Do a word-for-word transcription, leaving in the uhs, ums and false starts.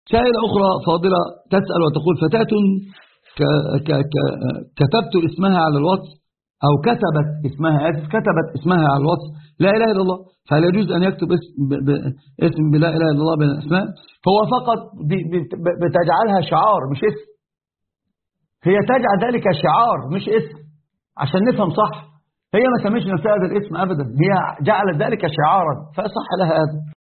سائلة أخرى فاضلة تسأل وتقول: فتاة ك ك ك كتبت اسمها على الوصف، أو كتبت اسمها آسف كتبت اسمها على الوصف لا إله إلا الله، فهل يجوز أن يكتب اسم ب ب اسم بلا إله إلا الله بين الأسماء؟ هو فقط بتجعلها شعار مش اسم، هي تجعل ذلك شعار مش اسم عشان نفهم صح. هي ما سميش نفسها هذا الاسم أبدا، هي جعلت ذلك شعارا فصح لها هذا.